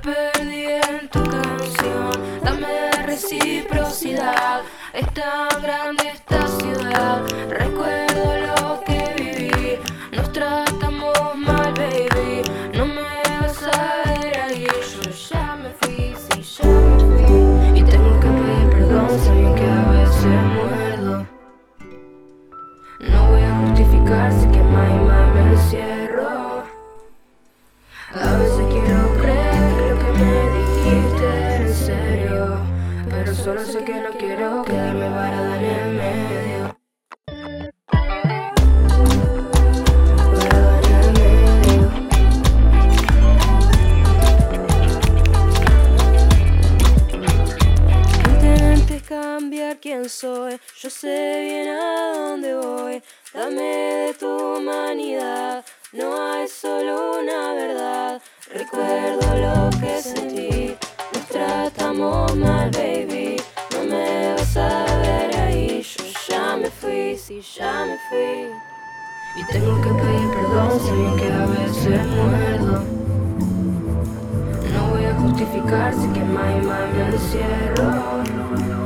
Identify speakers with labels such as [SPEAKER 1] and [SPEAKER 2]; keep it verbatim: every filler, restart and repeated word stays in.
[SPEAKER 1] perdí en tu canción. Dame reciprocidad, es tan grande esta ciudad. Recuerdo lo que viví, nos tratamos mal, baby. No me vas a ver ahí, yo ya me fui, sí, ya me fui. Y tengo que pedir perdón, sé bien que a veces muerdo. No voy a justificar, sé que my, my me encierro. A veces quiero creer que lo que me dijiste era en serio, pero solo sé que no quiero quedarme varada en el medio. Varada en el medio. Intentes cambiar quién soy, yo sé bien a dónde voy. Dame de tu humanidad, no hay solo una verdad. Recuerdo lo que sentí, nos tratamos mal, baby. No me vas a ver ahí, yo ya me fui, sí, ya me fui. Y tengo que pedir perdón, sé bien que a veces muerdo. No voy a justificar, sé que my, my me encierro.